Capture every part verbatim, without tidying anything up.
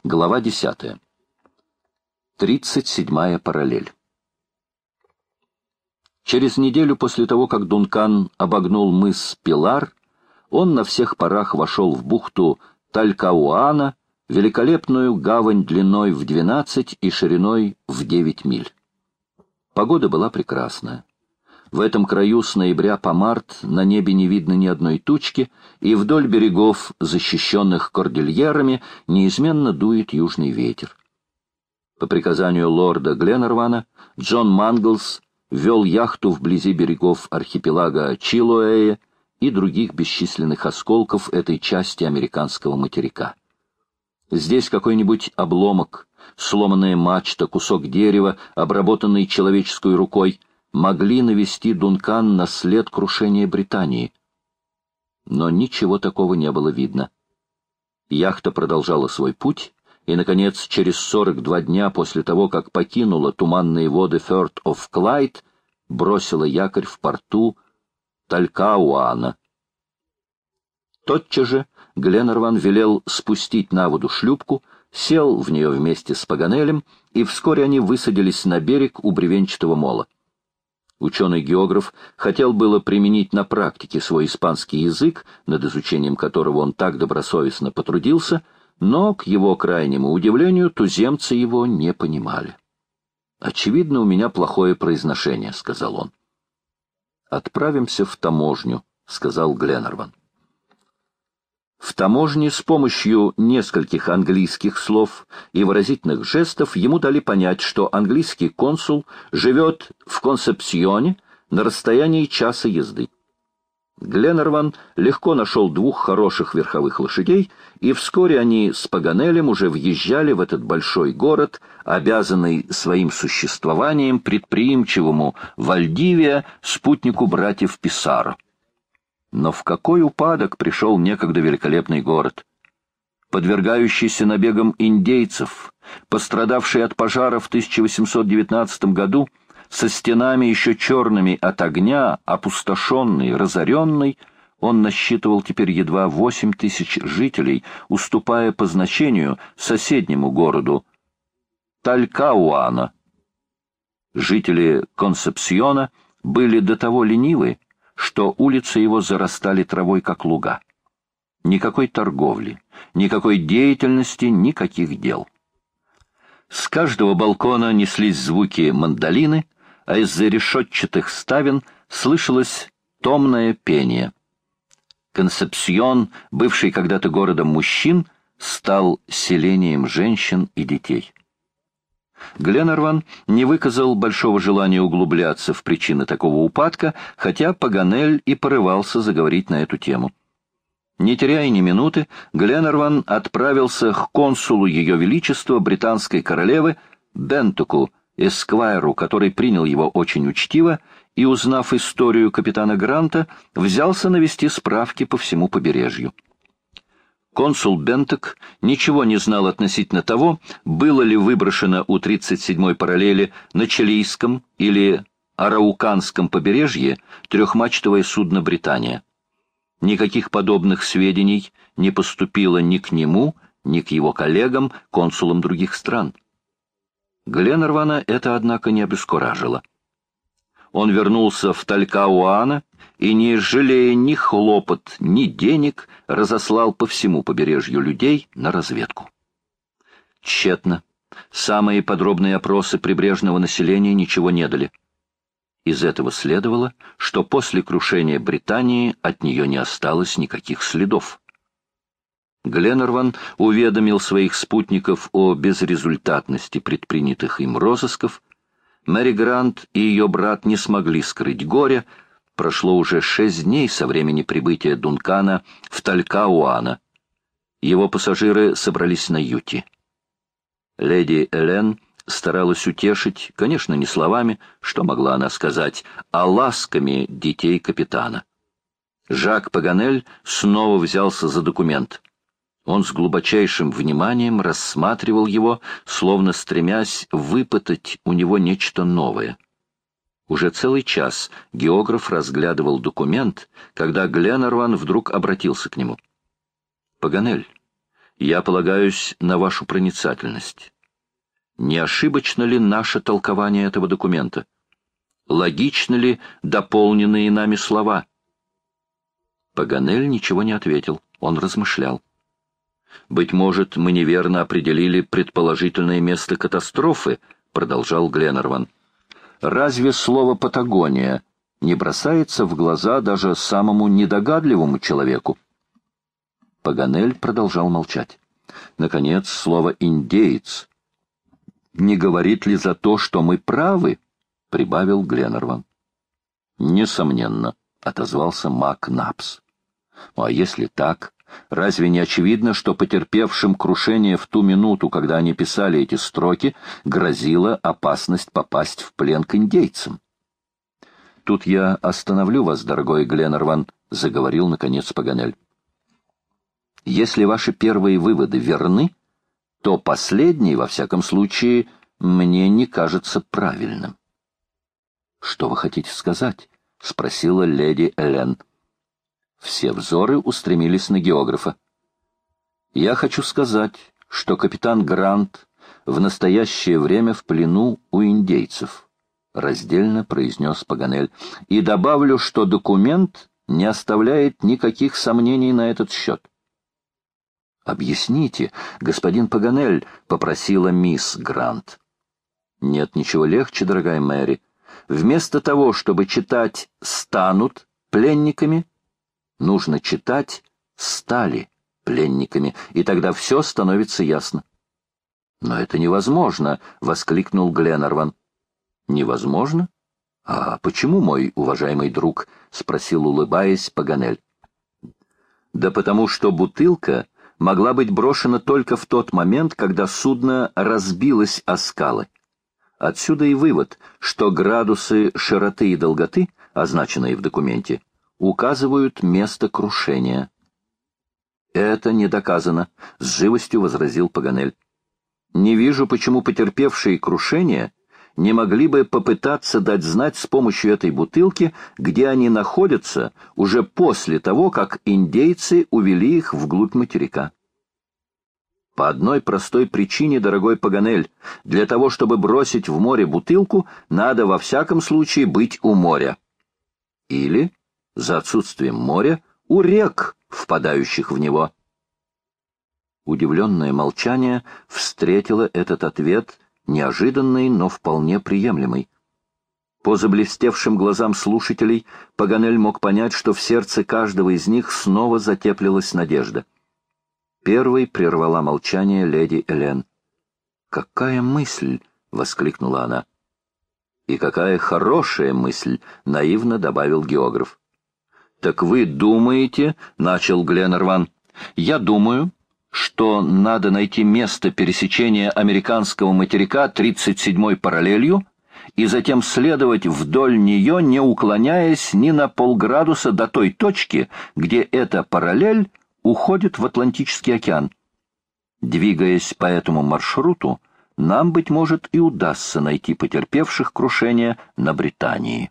Глава десятая. Тридцать седьмая параллель. Через неделю после того, как Дункан обогнул мыс Пилар, он на всех парах вошел в бухту Талькауана, великолепную гавань длиной в двенадцать и шириной в девять миль. Погода была прекрасная. В этом краю с ноября по март на небе не видно ни одной тучки, и вдоль берегов, защищенных кордильерами, неизменно дует южный ветер. По приказанию лорда Гленарвана Джон Манглс вел яхту вблизи берегов архипелага Чилуэя и других бесчисленных осколков этой части американского материка. Здесь какой-нибудь обломок, сломанная мачта, кусок дерева, обработанный человеческой рукой, могли навести Дункан на след крушения Британии. Но ничего такого не было видно. Яхта продолжала свой путь, и, наконец, через сорок два дня после того, как покинула туманные воды Firth of Clyde, бросила якорь в порту Талькауана. Тотчас же Гленарван велел спустить на воду шлюпку, сел в нее вместе с Паганелем, и вскоре они высадились на берег у бревенчатого мола. Ученый-географ хотел было применить на практике свой испанский язык, над изучением которого он так добросовестно потрудился, но, к его крайнему удивлению, туземцы его не понимали. «Очевидно, у меня плохое произношение», — сказал он. «Отправимся в таможню», — сказал Гленарван. В таможне с помощью нескольких английских слов и выразительных жестов ему дали понять, что английский консул живет в Консепсьоне на расстоянии часа езды. Гленарван легко нашел двух хороших верховых лошадей, и вскоре они с Паганелем уже въезжали в этот большой город, обязанный своим существованием предприимчивому Вальдивия, спутнику братьев Писаро. Но в какой упадок пришел некогда великолепный город! Подвергающийся набегам индейцев, пострадавший от пожара в тысяча восемьсот девятнадцатом году, со стенами еще черными от огня, опустошенный, разоренный, он насчитывал теперь едва восемь тысяч жителей, уступая по значению соседнему городу Талькауана. Жители Консепсьона были до того ленивы, что улицы его зарастали травой, как луга. Никакой торговли, никакой деятельности, никаких дел. С каждого балкона неслись звуки мандолины, а из-за решетчатых ставен слышалось томное пение. Консепсьон, бывший когда-то городом мужчин, стал селением женщин и детей. Гленарван не выказал большого желания углубляться в причины такого упадка, хотя Паганель и порывался заговорить на эту тему. Не теряя ни минуты, Гленарван отправился к консулу Ее Величества британской королевы Бентуку, эсквайру, который принял его очень учтиво, и, узнав историю капитана Гранта, взялся навести справки по всему побережью. Консул Бентек ничего не знал относительно того, было ли выброшено у тридцать седьмой параллели на Чилийском или Арауканском побережье трехмачтовое судно «Британия». Никаких подобных сведений не поступило ни к нему, ни к его коллегам, консулам других стран. Гленарвана это, однако, не обескуражило. Он вернулся в Талькауана и, не жалея ни хлопот, ни денег, разослал по всему побережью людей на разведку. Тщетно. Самые подробные опросы прибрежного населения ничего не дали. Из этого следовало, что после крушения Британии от нее не осталось никаких следов. Гленарван уведомил своих спутников о безрезультатности предпринятых им розысков. Мэри Грант и ее брат не смогли скрыть горя. Прошло уже шесть дней со времени прибытия Дункана в Талькауана. Его пассажиры собрались на юте. Леди Элен старалась утешить, конечно, не словами, что могла она сказать, а ласками детей капитана. Жак Паганель снова взялся за документ. Он с глубочайшим вниманием рассматривал его, словно стремясь выпытать у него нечто новое. Уже целый час географ разглядывал документ, когда Гленарван вдруг обратился к нему. «Паганель, Я полагаюсь на вашу проницательность. Не ошибочно ли наше толкование этого документа? Логичны ли дополненные нами слова? Паганель ничего не ответил, он размышлял. «Быть может, мы неверно определили предположительное место катастрофы», — продолжал Гленнерван. «Разве слово «Патагония» не бросается в глаза даже самому недогадливому человеку?» Паганель продолжал молчать. Наконец, слово «индеец». «Не говорит ли за то, что мы правы?» — прибавил Гленнерван. «Несомненно», — отозвался Мак Напс. «А если так, разве не очевидно, что потерпевшим крушение в ту минуту, когда они писали эти строки, грозила опасность попасть в плен к индейцам?» «Тут я остановлю вас, дорогой Гленнерван», — заговорил, наконец, Паганель. «Если ваши первые выводы верны, то последний, во всяком случае, мне не кажется правильным». «Что вы хотите сказать?» — спросила леди Элен. Все взоры устремились на географа. «Я хочу сказать, что капитан Грант в настоящее время в плену у индейцев», — раздельно произнес Паганель, «и добавлю, что документ не оставляет никаких сомнений на этот счет». «Объясните, господин Паганель», — попросила мисс Грант. «Нет ничего легче, дорогая Мэри. Вместо того, чтобы читать «станут пленниками», нужно читать «стали пленниками», и тогда все становится ясно». «Но это невозможно», — воскликнул Гленнерван. «Невозможно? А почему, мой уважаемый друг?» — спросил, улыбаясь, Паганель. «Да потому что бутылка могла быть брошена только в тот момент, когда судно разбилось о скалы. Отсюда и вывод, что градусы широты и долготы, означенные в документе, указывают место крушения». «Это не доказано», — с живостью возразил Паганель. «Не вижу, почему потерпевшие крушение не могли бы попытаться дать знать с помощью этой бутылки, где они находятся уже после того, как индейцы увели их вглубь материка». «По одной простой причине, дорогой Паганель, для того, чтобы бросить в море бутылку, надо во всяком случае быть у моря. Или, за отсутствием моря, у рек, впадающих в него». Удивленное молчание встретило этот ответ, неожиданный, но вполне приемлемый. По заблестевшим глазам слушателей Паганель мог понять, что в сердце каждого из них снова затеплилась надежда. Первой прервала молчание леди Элен. «Какая мысль!» — воскликнула она. «И какая хорошая мысль!» — наивно добавил географ. «Так вы думаете, — начал Гленнерван, — я думаю, что надо найти место пересечения американского материка тридцать седьмой параллелью и затем следовать вдоль нее, не уклоняясь ни на полградуса до той точки, где эта параллель уходит в Атлантический океан. Двигаясь по этому маршруту, нам, быть может, и удастся найти потерпевших крушение на Британии».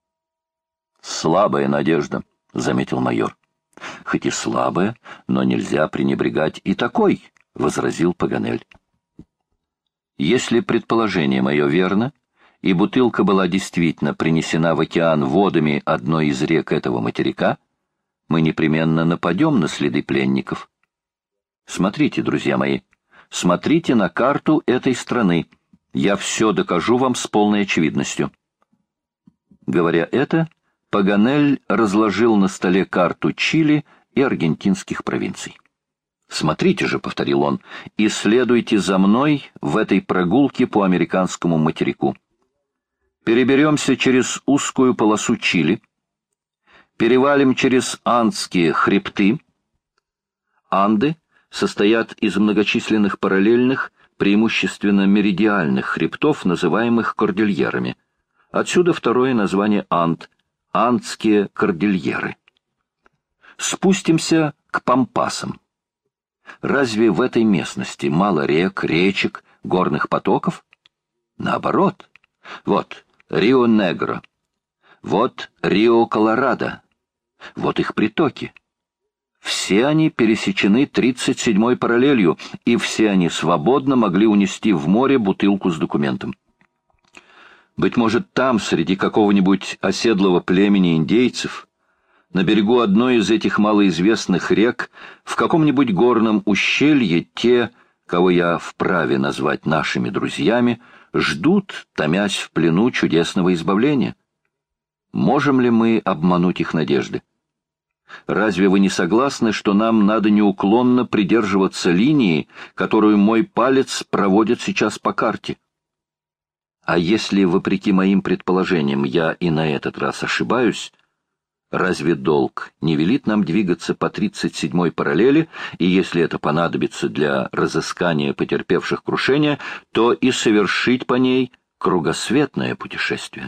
«Слабая надежда», — заметил майор. «Хоть и слабая, но нельзя пренебрегать и такой», — возразил Паганель. «Если предположение мое верно, и бутылка была действительно принесена в океан водами одной из рек этого материка, мы непременно нападем на следы пленников. Смотрите, друзья мои, смотрите на карту этой страны. Я все докажу вам с полной очевидностью». Говоря это, Паганель разложил на столе карту Чили и аргентинских провинций. «Смотрите же», — повторил он, — «исследуйте за мной в этой прогулке по американскому материку. Переберемся через узкую полосу Чили, перевалим через Андские хребты. Анды состоят из многочисленных параллельных, преимущественно меридиальных хребтов, называемых кордильерами. Отсюда второе название Анд — Андские кордильеры. Спустимся к Пампасам. Разве в этой местности мало рек, речек, горных потоков? Наоборот. Вот Рио-Негро, вот Рио-Колорадо, вот их притоки. Все они пересечены тридцать седьмой параллелью, и все они свободно могли унести в море бутылку с документом. Быть может, там, среди какого-нибудь оседлого племени индейцев, на берегу одной из этих малоизвестных рек, в каком-нибудь горном ущелье, те, кого я вправе назвать нашими друзьями, ждут, томясь в плену чудесного избавления. Можем ли мы обмануть их надежды? Разве вы не согласны, что нам надо неуклонно придерживаться линии, которую мой палец проводит сейчас по карте? А если, вопреки моим предположениям, я и на этот раз ошибаюсь, разве долг не велит нам двигаться по тридцать седьмой параллели, и если это понадобится для разыскания потерпевших крушения, то и совершить по ней кругосветное путешествие?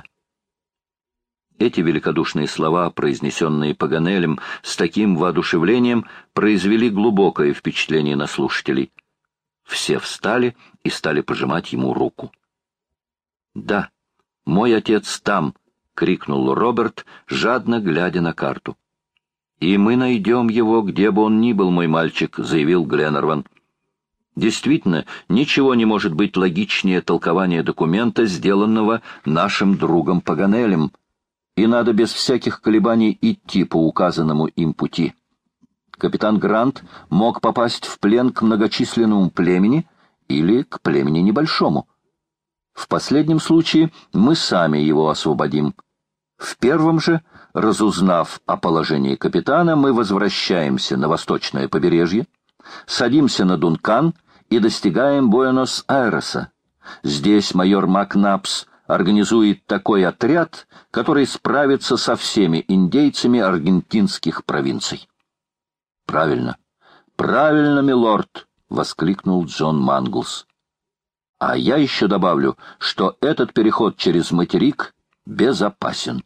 Эти великодушные слова, произнесенные Паганелем с таким воодушевлением, произвели глубокое впечатление на слушателей. Все встали и стали пожимать ему руку. «Да, мой отец там!» — крикнул Роберт, жадно глядя на карту. «И мы найдем его, где бы он ни был, мой мальчик», — заявил Гленнерван. Действительно, ничего не может быть логичнее толкования документа, сделанного нашим другом Паганелем, и надо без всяких колебаний идти по указанному им пути. Капитан Грант мог попасть в плен к многочисленному племени или к племени небольшому. В последнем случае мы сами его освободим. В первом же, разузнав о положении капитана, мы возвращаемся на восточное побережье, садимся на Дункан и достигаем Буэнос-Айреса. Здесь майор Макнапс организует такой отряд, который справится со всеми индейцами аргентинских провинций. «Правильно, правильно, милорд!» — воскликнул Джон Манглс. «А я еще добавлю, что этот переход через материк безопасен».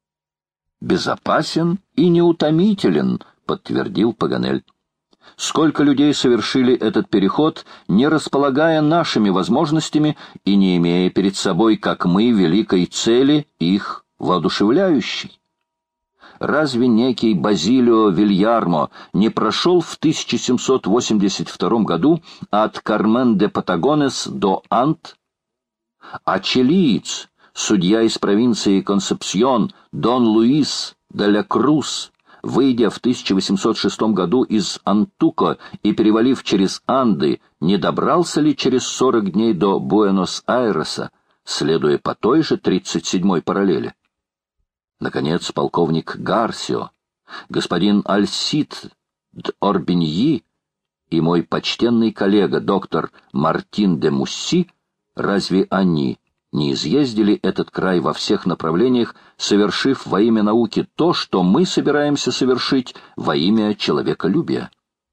«Безопасен и неутомителен», — подтвердил Паганель. «Сколько людей совершили этот переход, не располагая нашими возможностями и не имея перед собой, как мы, великой цели, их воодушевляющей? Разве некий Базилио Вильярмо не прошел в тысяча семьсот восемьдесят втором году от Кармен-де-Патагонес до Ант? А чилиец, судья из провинции Консепсьон, Дон Луис де ля Круз, выйдя в тысяча восемьсот шестом году из Антуко и перевалив через Анды, не добрался ли через сорок дней до Буэнос-Айреса, следуя по той же тридцать седьмой параллели? Наконец, полковник Гарсио, господин Альсид д'Орбиньи и мой почтенный коллега доктор Мартин де Мусси, разве они не изъездили этот край во всех направлениях, совершив во имя науки то, что мы собираемся совершить во имя человеколюбия?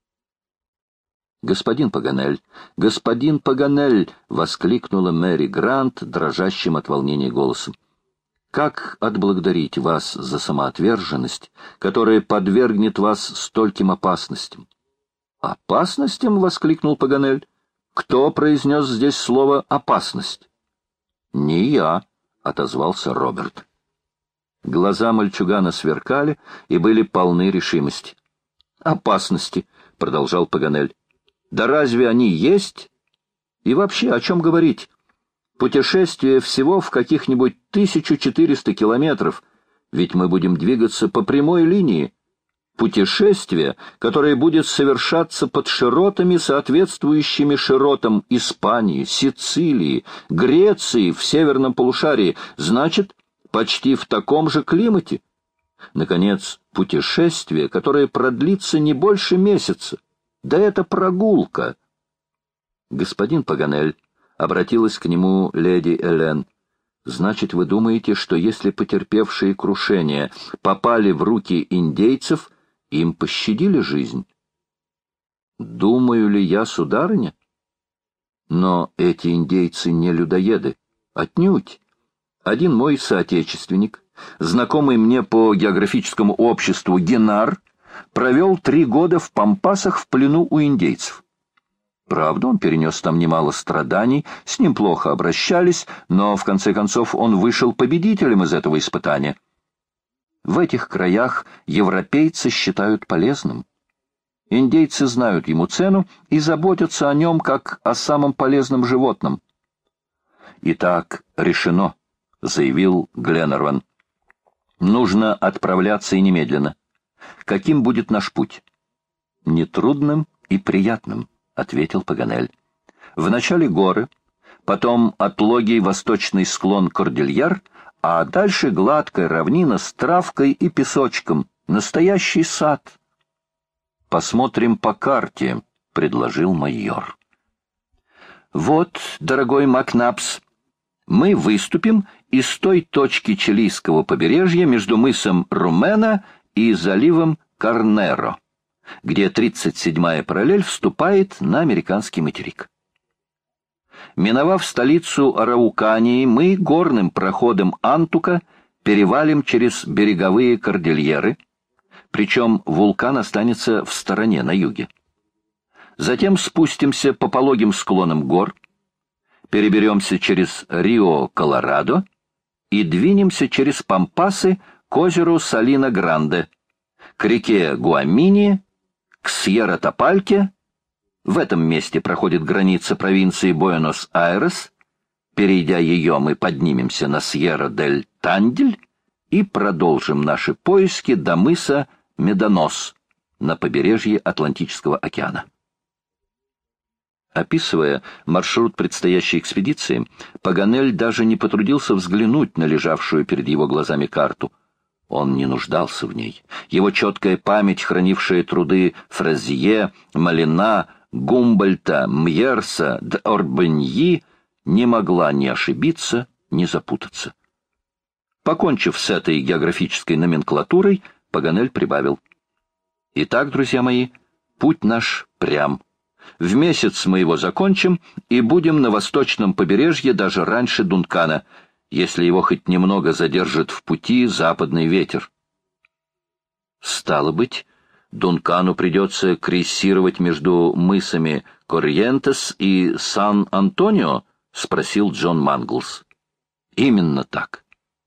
«Господин Паганель! Господин Паганель!» — воскликнула Мэри Грант дрожащим от волнения голосом. «Как отблагодарить вас за самоотверженность, которая подвергнет вас стольким опасностям?» «Опасностям?» — воскликнул Паганель. «Кто произнес здесь слово «опасность»?» «Не я», — отозвался Роберт. Глаза мальчугана сверкали и были полны решимости. «Опасности», — продолжал Паганель. «Да разве они есть? И вообще, о чем говорить? Путешествие всего в каких-нибудь тысячу четыреста километров, ведь мы будем двигаться по прямой линии. Путешествие, которое будет совершаться под широтами, соответствующими широтам Испании, Сицилии, Греции в северном полушарии, значит, почти в таком же климате. Наконец, путешествие, которое продлится не больше месяца. Да это прогулка. Господин Паганель, — обратилась к нему леди Элен, — значит, вы думаете, что если потерпевшие крушение попали в руки индейцев, им пощадили жизнь? Думаю ли я, сударыня? Но эти индейцы не людоеды. Отнюдь. Один мой соотечественник, знакомый мне по географическому обществу Генар, провел три года в Пампасах в плену у индейцев. Правда, он перенес там немало страданий, с ним плохо обращались, но в конце концов он вышел победителем из этого испытания. В этих краях европейцы считают полезным. Индейцы знают ему цену и заботятся о нем, как о самом полезном животном. «Итак, решено», — заявил Гленнерван. «Нужно отправляться и немедленно. Каким будет наш путь?» «Нетрудным и приятным», — ответил Паганель. «Вначале горы, потом отлогий восточный склон Кордильяр, а дальше гладкая равнина с травкой и песочком, настоящий сад». «Посмотрим по карте», — предложил майор. «Вот, дорогой Макнапс, мы выступим из той точки чилийского побережья между мысом Румена и заливом Карнеро, где тридцать седьмая параллель вступает на американский материк. Миновав столицу Араукании, мы горным проходом Антука перевалим через береговые кордильеры, причем вулкан останется в стороне на юге. Затем спустимся по пологим склонам гор, переберемся через Рио-Колорадо и двинемся через Пампасы к озеру Салина-Гранде, к реке Гуамини, к Сьерра-Топальке. В этом месте проходит граница провинции Буэнос-Айрес. Перейдя ее, мы поднимемся на Сьерра-дель-Тандель и продолжим наши поиски до мыса Медонос на побережье Атлантического океана. Описывая маршрут предстоящей экспедиции, Паганель даже не потрудился взглянуть на лежавшую перед его глазами карту. Он не нуждался в ней. Его четкая память, хранившая труды Фразье, Малина, Гумбольта, Мьерса, д'Орбеньи, не могла ни ошибиться, ни запутаться. Покончив с этой географической номенклатурой, Паганель прибавил: «Итак, друзья мои, путь наш прям. В месяц мы его закончим и будем на восточном побережье даже раньше Дункана, если его хоть немного задержит в пути западный ветер». «Стало быть, Дункану придется крейсировать между мысами Корриентес и Сан-Антонио?» — спросил Джон Манглс. «Именно так».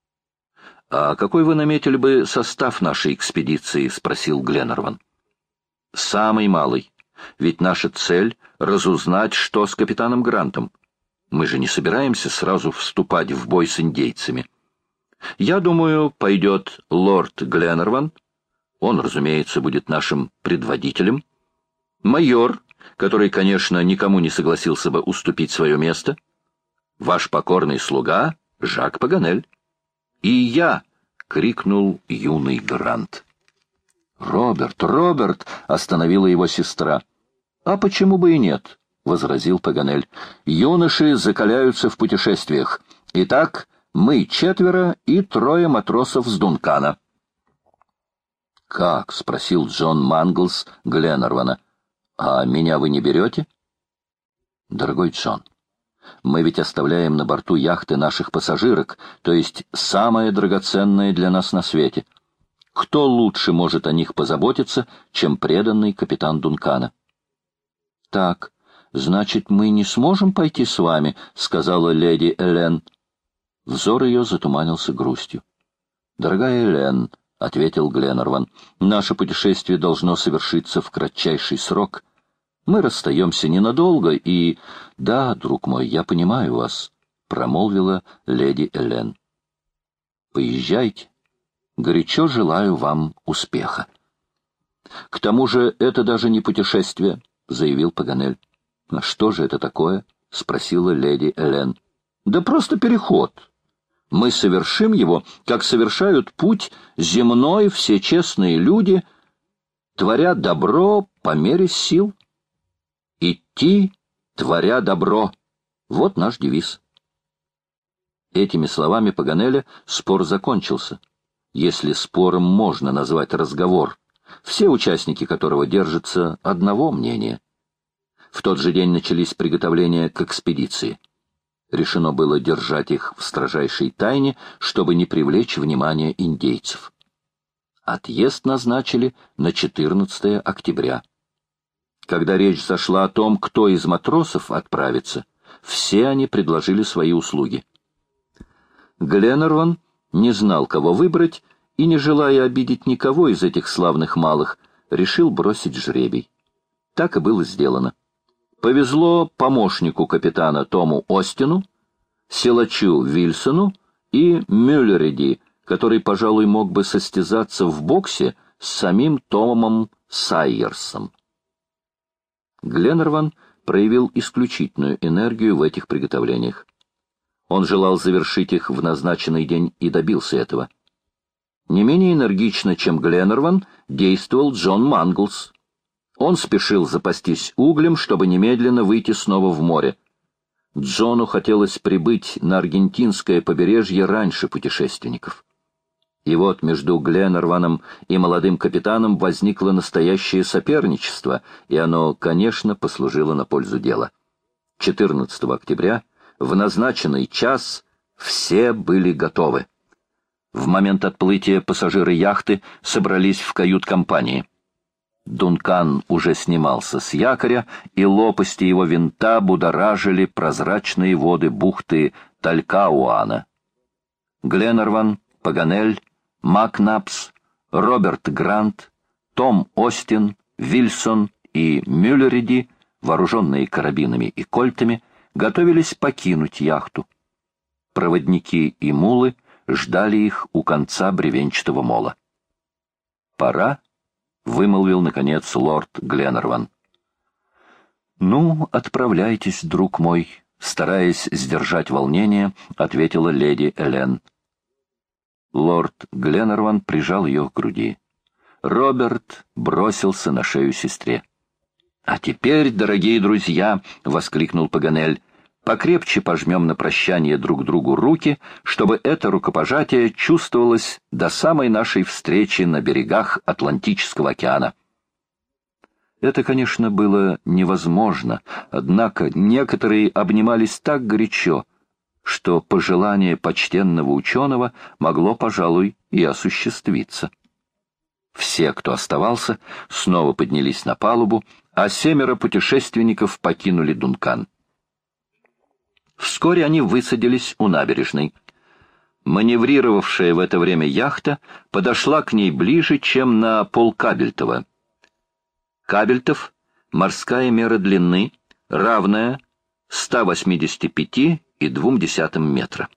«А какой вы наметили бы состав нашей экспедиции?» — спросил Гленнерван. «Самый малый. Ведь наша цель — разузнать, что с капитаном Грантом. Мы же не собираемся сразу вступать в бой с индейцами. Я думаю, пойдет лорд Гленнерван. Он, разумеется, будет нашим предводителем. Майор, который, конечно, никому не согласился бы уступить свое место. Ваш покорный слуга Жак Паганель. И я!» — крикнул юный Грант. «Роберт, Роберт!» — остановила его сестра. «А почему бы и нет?» — возразил Паганель. «Юноши закаляются в путешествиях. Итак, мы четверо и трое матросов с Дункана». «Как?» — спросил Джон Манглс Гленнервана. «А меня вы не берете?» «Дорогой Джон, мы ведь оставляем на борту яхты наших пассажирок, то есть самое драгоценное для нас на свете. Кто лучше может о них позаботиться, чем преданный капитан Дункана?» «Так, значит, мы не сможем пойти с вами», — сказала леди Элен. Взор ее затуманился грустью. «Дорогая Элен», — ответил Гленнерван, — «наше путешествие должно совершиться в кратчайший срок. Мы расстаемся ненадолго и...» «Да, друг мой, я понимаю вас», — промолвила леди Элен. «Поезжайте. Горячо желаю вам успеха». «К тому же это даже не путешествие», — заявил Паганель. «А что же это такое?» — спросила леди Элен. «Да просто переход. Мы совершим его, как совершают путь земной все честные люди, творя добро по мере сил. Идти, творя добро. Вот наш девиз». Этими словами Паганеля спор закончился, если спором можно назвать разговор, все участники которого держатся одного мнения. В тот же день начались приготовления к экспедиции. Решено было держать их в строжайшей тайне, чтобы не привлечь внимание индейцев. Отъезд назначили на четырнадцатое октября. Когда речь зашла о том, кто из матросов отправится, все они предложили свои услуги. Гленнерван не знал, кого выбрать, и, не желая обидеть никого из этих славных малых, решил бросить жребий. Так и было сделано. Повезло помощнику капитана Тому Остину, силачу Вильсону и Мюллериди, который, пожалуй, мог бы состязаться в боксе с самим Томом Сайерсом. Гленнерван проявил исключительную энергию в этих приготовлениях. Он желал завершить их в назначенный день и добился этого. Не менее энергично, чем Гленнерван, действовал Джон Манглс. Он спешил запастись углем, чтобы немедленно выйти снова в море. Джону хотелось прибыть на аргентинское побережье раньше путешественников. И вот между Гленнерваном и молодым капитаном возникло настоящее соперничество, и оно, конечно, послужило на пользу дела. четырнадцатого октября, в назначенный час, все были готовы. В момент отплытия пассажиры яхты собрались в кают-компании. Дункан уже снимался с якоря, и лопасти его винта будоражили прозрачные воды бухты Талькауана. Гленнерван, Паганель, Макнапс, Роберт Грант, Том Остин, Вильсон и Мюллериди, вооруженные карабинами и кольтами, готовились покинуть яхту. Проводники и мулы ждали их у конца бревенчатого мола. «Пора», — вымолвил, наконец, лорд Гленнерван. «Ну, отправляйтесь, друг мой», — стараясь сдержать волнение, ответила леди Элен. Лорд Гленнерван прижал ее к груди. Роберт бросился на шею сестре. «А теперь, дорогие друзья», — воскликнул Паганель, — «покрепче пожмем на прощание друг другу руки, чтобы это рукопожатие чувствовалось до самой нашей встречи на берегах Атлантического океана». Это, конечно, было невозможно, однако некоторые обнимались так горячо, что пожелание почтенного ученого могло, пожалуй, и осуществиться. Все, кто оставался, снова поднялись на палубу, а семеро путешественников покинули Дункан. Вскоре они высадились у набережной. Маневрировавшая в это время яхта подошла к ней ближе, чем на полкабельтова. Кабельтов — морская мера длины, равная ста восьмидесяти пяти и двум десятым метра.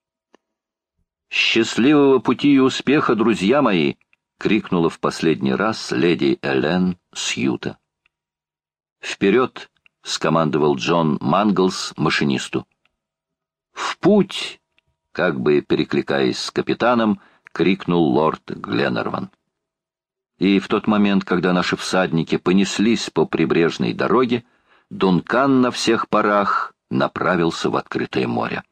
«Счастливого пути и успеха, друзья мои!» — крикнула в последний раз леди Элен Сьюта. «Вперед!» — скомандовал Джон Манглс машинисту. «В путь!» — как бы перекликаясь с капитаном, крикнул лорд Гленнерван. И в тот момент, когда наши всадники понеслись по прибрежной дороге, Дункан на всех парах направился в открытое море.